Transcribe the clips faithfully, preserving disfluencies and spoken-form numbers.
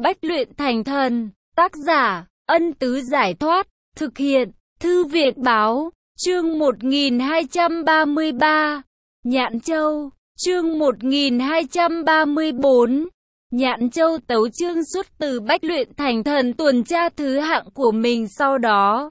Bách luyện thành thần. Tác giả, Ân Tứ Giải Thoát. Thực hiện, Thư viện Báo. Chương một nghìn hai trăm ba mươi ba. Nhạn Châu. Chương một nghìn hai trăm ba mươi bốn. Nhạn Châu tấu chương xuất từ Bách luyện thành thần tuần tra thứ hạng của mình. Sau đó,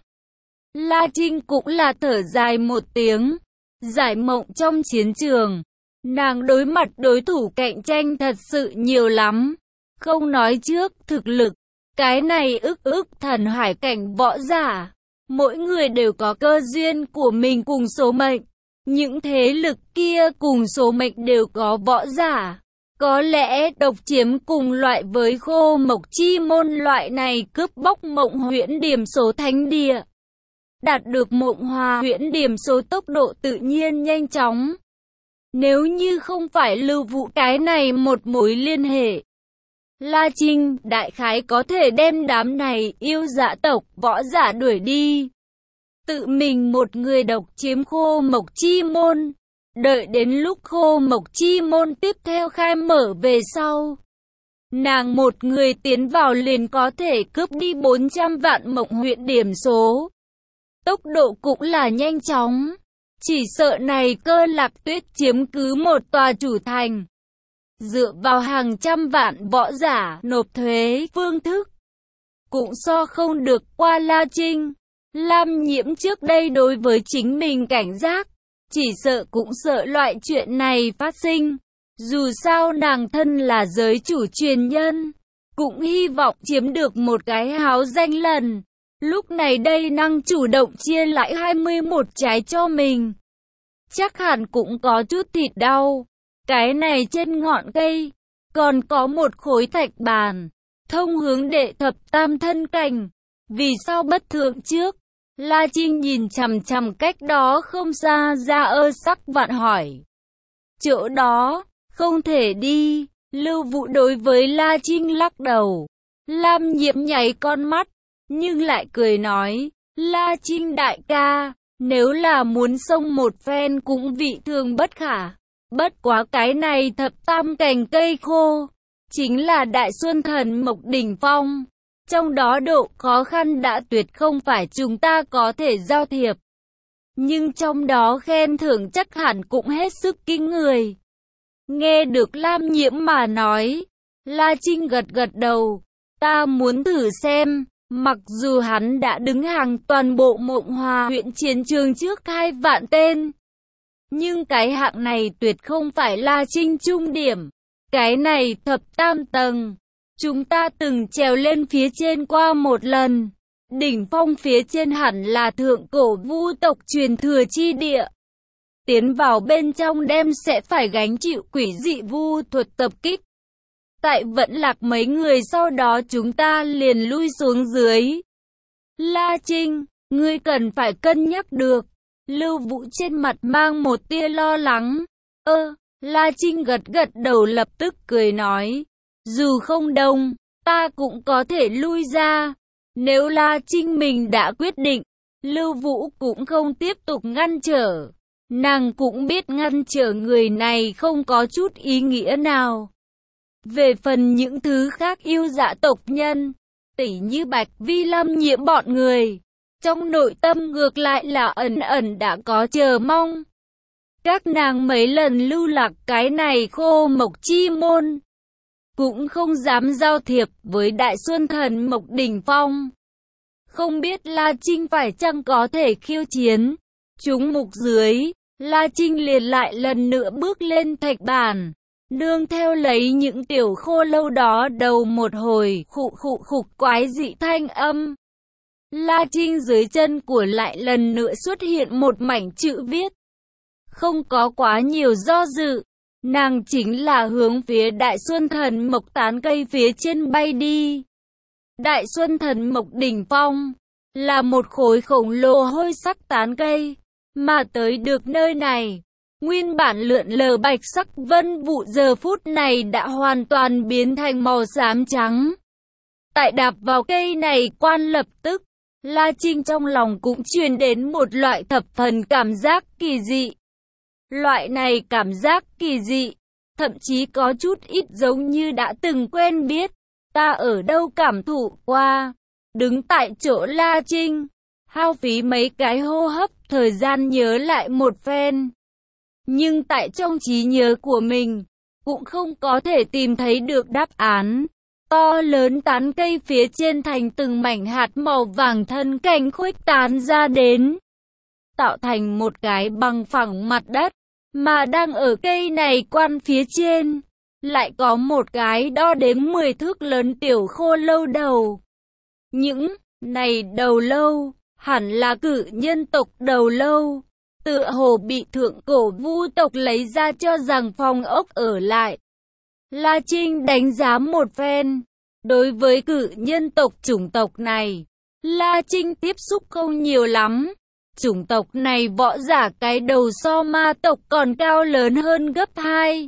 La Trinh cũng là thở dài một tiếng. Giải mộng trong chiến trường, nàng đối mặt đối thủ cạnh tranh thật sự nhiều lắm. Không nói trước thực lực, cái này ức ức thần hải cảnh võ giả, mỗi người đều có cơ duyên của mình cùng số mệnh. Những thế lực kia cùng số mệnh đều có võ giả. Có lẽ độc chiếm cùng loại với Khô Mộc Chi Môn loại này cướp bóc Mộng Huyễn Điểm Số thánh địa. Đạt được Mộng Hòa Huyễn Điểm Số tốc độ tự nhiên nhanh chóng. Nếu như không phải Lưu Vũ cái này một mối liên hệ, La Trinh đại khái có thể đem đám này yêu dạ tộc võ giả đuổi đi. Tự mình một người độc chiếm Khô Mộc Chi Môn. Đợi đến lúc Khô Mộc Chi Môn tiếp theo khai mở về sau, nàng một người tiến vào liền có thể cướp đi bốn trăm vạn Mộng Huyễn Điểm Số. Tốc độ cũng là nhanh chóng. Chỉ sợ này Cơ Lạc Tuyết chiếm cứ một tòa chủ thành, dựa vào hàng trăm vạn võ giả nộp thuế phương thức, cũng so không được qua La Trinh. Lam Nhiễm trước đây đối với chính mình cảnh giác, chỉ sợ cũng sợ loại chuyện này phát sinh. Dù sao nàng thân là giới chủ truyền nhân, cũng hy vọng chiếm được một cái háo danh lần. Lúc này đây năng chủ động chia lại hai mươi mốt trái cho mình, chắc hẳn cũng có chút thịt đau. Cái này trên ngọn cây, còn có một khối thạch bàn, thông hướng đệ thập tam thân cảnh. Vì sao bất thượng trước? La Trinh nhìn chằm chằm cách đó không xa Ra Ơ Sắc Vạn hỏi. Chỗ đó, không thể đi. Lưu Vũ đối với La Trinh lắc đầu. Lam Nhiễm nháy con mắt, nhưng lại cười nói, La Trinh đại ca, nếu là muốn xông một phen cũng vị thường bất khả. Bất quá cái này thập tam cành cây khô, chính là Đại Xuân Thần Mộc đỉnh phong. Trong đó độ khó khăn đã tuyệt không phải chúng ta có thể giao thiệp. Nhưng trong đó khen thưởng chắc hẳn cũng hết sức kinh người. Nghe được Lam Nhiễm mà nói, La Trinh gật gật đầu. Ta muốn thử xem. Mặc dù hắn đã đứng hàng toàn bộ Mộng Hòa huyện chiến trường trước hai vạn tên, nhưng cái hạng này tuyệt không phải La Trinh trung điểm. Cái này thập tam tầng, chúng ta từng trèo lên phía trên qua một lần. Đỉnh phong phía trên hẳn là thượng cổ vu tộc truyền thừa chi địa. Tiến vào bên trong đem sẽ phải gánh chịu quỷ dị vu thuật tập kích. Tại Vận Lạc mấy người sau đó chúng ta liền lui xuống dưới. La Trinh, ngươi cần phải cân nhắc được. Lưu Vũ trên mặt mang một tia lo lắng. Ơ, La Trinh gật gật đầu lập tức cười nói. Dù không đông, ta cũng có thể lui ra. Nếu La Trinh mình đã quyết định, Lưu Vũ cũng không tiếp tục ngăn trở. Nàng cũng biết ngăn trở người này không có chút ý nghĩa nào. Về phần những thứ khác yêu dạ tộc nhân, tỉ như Bạch Vi Lam Nhiễm bọn người, trong nội tâm ngược lại là ẩn ẩn đã có chờ mong. Các nàng mấy lần lưu lạc cái này Khô Mộc Chi Môn, cũng không dám giao thiệp với Đại Xuân Thần Mộc đỉnh phong. Không biết La Trinh phải chăng có thể khiêu chiến. Chúng mục dưới, La Trinh liền lại lần nữa bước lên thạch bàn. Nương theo lấy những tiểu khô lâu đó đầu một hồi khụ khụ khục quái dị thanh âm. La Trinh dưới chân của lại lần nữa xuất hiện một mảnh chữ viết. Không có quá nhiều do dự, nàng chính là hướng phía Đại Xuân Thần Mộc tán cây phía trên bay đi. Đại Xuân Thần Mộc đỉnh phong là một khối khổng lồ hôi sắc tán cây, mà tới được nơi này, nguyên bản lượn lờ bạch sắc vân vụ giờ phút này đã hoàn toàn biến thành màu xám trắng. Tại đạp vào cây này quan lập tức, La Trinh trong lòng cũng truyền đến một loại thập phần cảm giác kỳ dị. Loại này cảm giác kỳ dị, thậm chí có chút ít giống như đã từng quen biết. Ta ở đâu cảm thụ qua. Đứng tại chỗ La Trinh, hao phí mấy cái hô hấp thời gian nhớ lại một phen. Nhưng tại trong trí nhớ của mình, cũng không có thể tìm thấy được đáp án. To lớn tán cây phía trên thành từng mảnh hạt màu vàng thân cành khuếch tán ra đến, tạo thành một cái bằng phẳng mặt đất. Mà đang ở cây này quan phía trên, lại có một cái đo đếm mười thước lớn tiểu khô lâu đầu. Những này đầu lâu, hẳn là cự nhân tộc đầu lâu, tựa hồ bị thượng cổ vu tộc lấy ra cho rằng phòng ốc ở lại. La Trinh đánh giá một phen. Đối với cự nhân tộc chủng tộc này, La Trinh tiếp xúc không nhiều lắm. Chủng tộc này võ giả cái đầu so ma tộc còn cao lớn hơn gấp hai.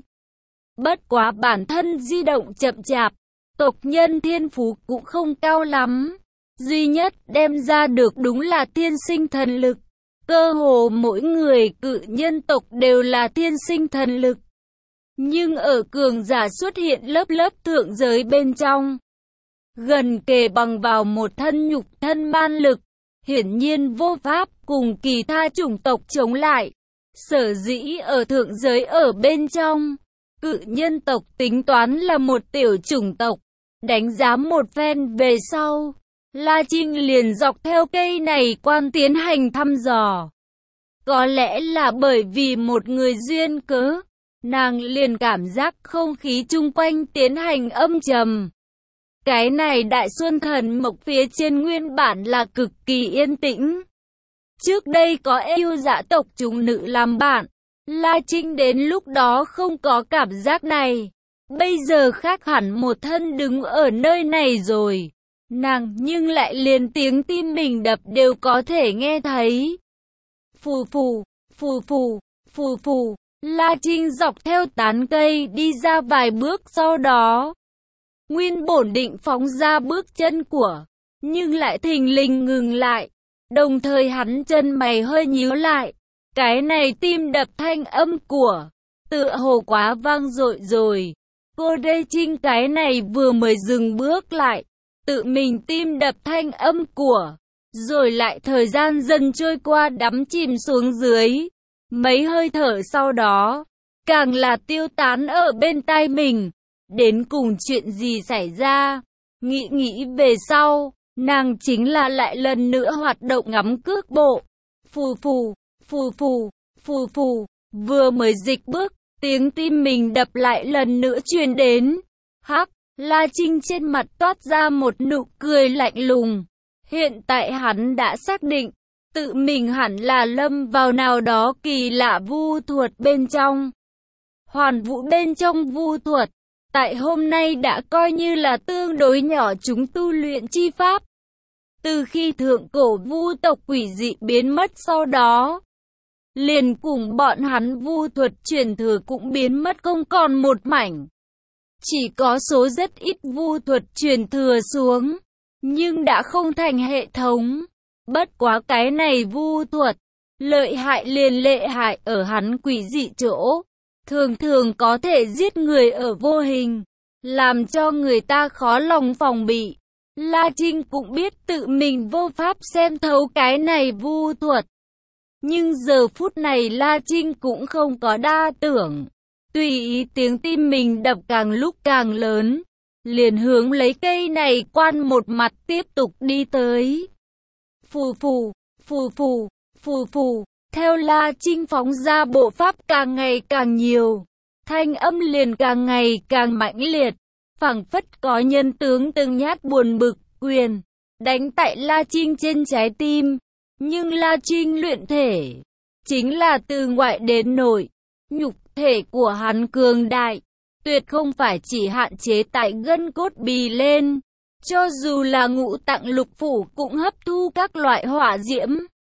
Bất quá bản thân di động chậm chạp, tộc nhân thiên phú cũng không cao lắm. Duy nhất đem ra được đúng là thiên sinh thần lực. Cơ hồ mỗi người cự nhân tộc đều là thiên sinh thần lực. Nhưng ở cường giả xuất hiện lớp lớp thượng giới bên trong, gần kề bằng vào một thân nhục thân man lực, hiển nhiên vô pháp cùng kỳ tha chủng tộc chống lại. Sở dĩ ở thượng giới ở bên trong, cự nhân tộc tính toán là một tiểu chủng tộc. Đánh giá một phen về sau, La Trinh liền dọc theo cây này quan tiến hành thăm dò. Có lẽ là bởi vì một người duyên cớ, nàng liền cảm giác không khí chung quanh tiến hành âm trầm. Cái này Đại Xuân Thần Mộc phía trên nguyên bản là cực kỳ yên tĩnh. Trước đây có yêu dạ tộc chúng nữ làm bạn, La Trinh đến lúc đó không có cảm giác này. Bây giờ khác hẳn một thân đứng ở nơi này rồi. Nàng nhưng lại liền tiếng tim mình đập đều có thể nghe thấy. Phù phù, phù phù, phù phù, La Trinh dọc theo tán cây đi ra vài bước sau đó. Nguyên bổn định phóng ra bước chân của, nhưng lại thình lình ngừng lại. Đồng thời hắn chân mày hơi nhíu lại. Cái này tim đập thanh âm của, tựa hồ quá vang dội rồi. Cô đây Trinh cái này vừa mới dừng bước lại. Tự mình tim đập thanh âm của, rồi lại thời gian dần trôi qua đắm chìm xuống dưới. Mấy hơi thở sau đó, càng là tiêu tán ở bên tai mình. Đến cùng chuyện gì xảy ra? Nghĩ nghĩ về sau, nàng chính là lại lần nữa hoạt động ngắm cước bộ. Phù phù, phù phù, phù phù, vừa mới dịch bước, tiếng tim mình đập lại lần nữa truyền đến. Hắc, La Trinh trên mặt toát ra một nụ cười lạnh lùng. Hiện tại hắn đã xác định, tự mình hẳn là lâm vào nào đó kỳ lạ vu thuật bên trong. Hoàn vũ bên trong vu thuật, tại hôm nay đã coi như là tương đối nhỏ chúng tu luyện chi pháp. Từ khi thượng cổ vu tộc quỷ dị biến mất sau đó, liền cùng bọn hắn vu thuật truyền thừa cũng biến mất không còn một mảnh. Chỉ có số rất ít vu thuật truyền thừa xuống, nhưng đã không thành hệ thống. Bất quá cái này vu thuật, lợi hại liền lệ hại ở hắn quỷ dị chỗ. Thường thường có thể giết người ở vô hình, làm cho người ta khó lòng phòng bị. La Trinh cũng biết tự mình vô pháp xem thấu cái này vu thuật. Nhưng giờ phút này La Trinh cũng không có đa tưởng. Tùy ý tiếng tim mình đập càng lúc càng lớn, liền hướng lấy cây này quan một mặt tiếp tục đi tới. Phù phù, phù phù, phù phù, theo La Trinh phóng ra bộ pháp càng ngày càng nhiều, thanh âm liền càng ngày càng mãnh liệt, phảng phất có nhân tướng từng nhát buồn bực quyền đánh tại La Trinh trên trái tim. Nhưng La Trinh luyện thể chính là từ ngoại đến nội, nhục thể của hắn cường đại, tuyệt không phải chỉ hạn chế tại gân cốt bì lên, cho dù là ngũ tạng lục phủ cũng hấp thu các loại hỏa diễm,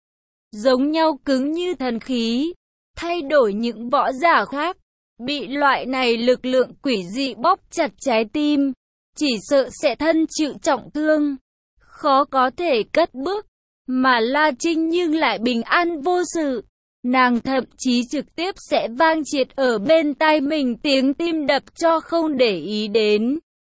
giống nhau cứng như thần khí. Thay đổi những võ giả khác, bị loại này lực lượng quỷ dị bóp chặt trái tim, chỉ sợ sẽ thân chịu trọng thương, khó có thể cất bước. Mà La Trinh nhưng lại bình an vô sự. Nàng thậm chí trực tiếp sẽ vang triệt ở bên tai mình tiếng tim đập cho không để ý đến.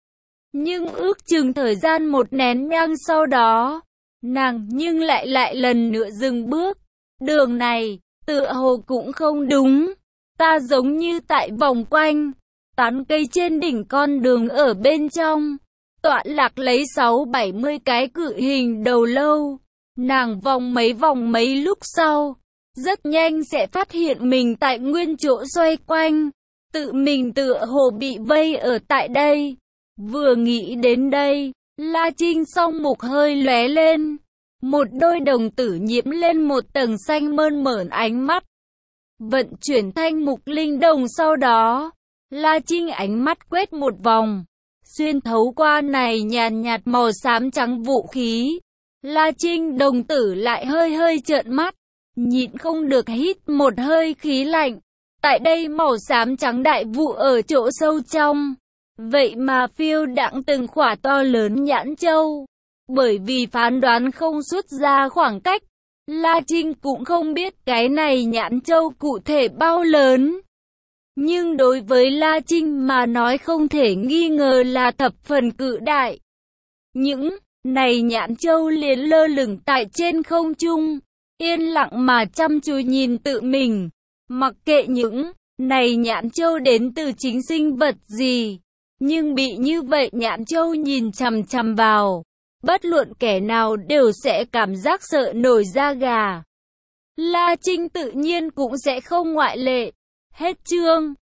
Nhưng ước chừng thời gian một nén nhang sau đó, nàng nhưng lại lại lần nữa dừng bước. Đường này, tựa hồ cũng không đúng. Ta giống như tại vòng quanh, tán cây trên đỉnh con đường ở bên trong, tọa lạc lấy sáu bảy mươi cái cự hình đầu lâu. Nàng vòng mấy vòng mấy lúc sau, rất nhanh sẽ phát hiện mình tại nguyên chỗ xoay quanh, tự mình tựa hồ bị vây ở tại đây. Vừa nghĩ đến đây, La Trinh song mục hơi lóe lên, một đôi đồng tử nhiễm lên một tầng xanh mơn mởn ánh mắt. Vận chuyển thanh mục linh đồng sau đó, La Trinh ánh mắt quét một vòng, xuyên thấu qua này nhàn nhạt màu xám trắng vũ khí. La Trinh đồng tử lại hơi hơi trợn mắt, nhịn không được hít một hơi khí lạnh. Tại đây màu xám trắng đại vụ ở chỗ sâu trong, vậy mà phiêu đãng từng khỏa to lớn nhãn châu. Bởi vì phán đoán không xuất ra khoảng cách, La Trinh cũng không biết cái này nhãn châu cụ thể bao lớn. Nhưng đối với La Trinh mà nói không thể nghi ngờ là thập phần cự đại. Những này nhãn châu liền lơ lửng tại trên không trung, yên lặng mà chăm chú nhìn tự mình. Mặc kệ những này nhãn châu đến từ chính sinh vật gì, nhưng bị như vậy nhãn châu nhìn chằm chằm vào, bất luận kẻ nào đều sẽ cảm giác sợ nổi da gà. La Trinh tự nhiên cũng sẽ không ngoại lệ. Hết chương.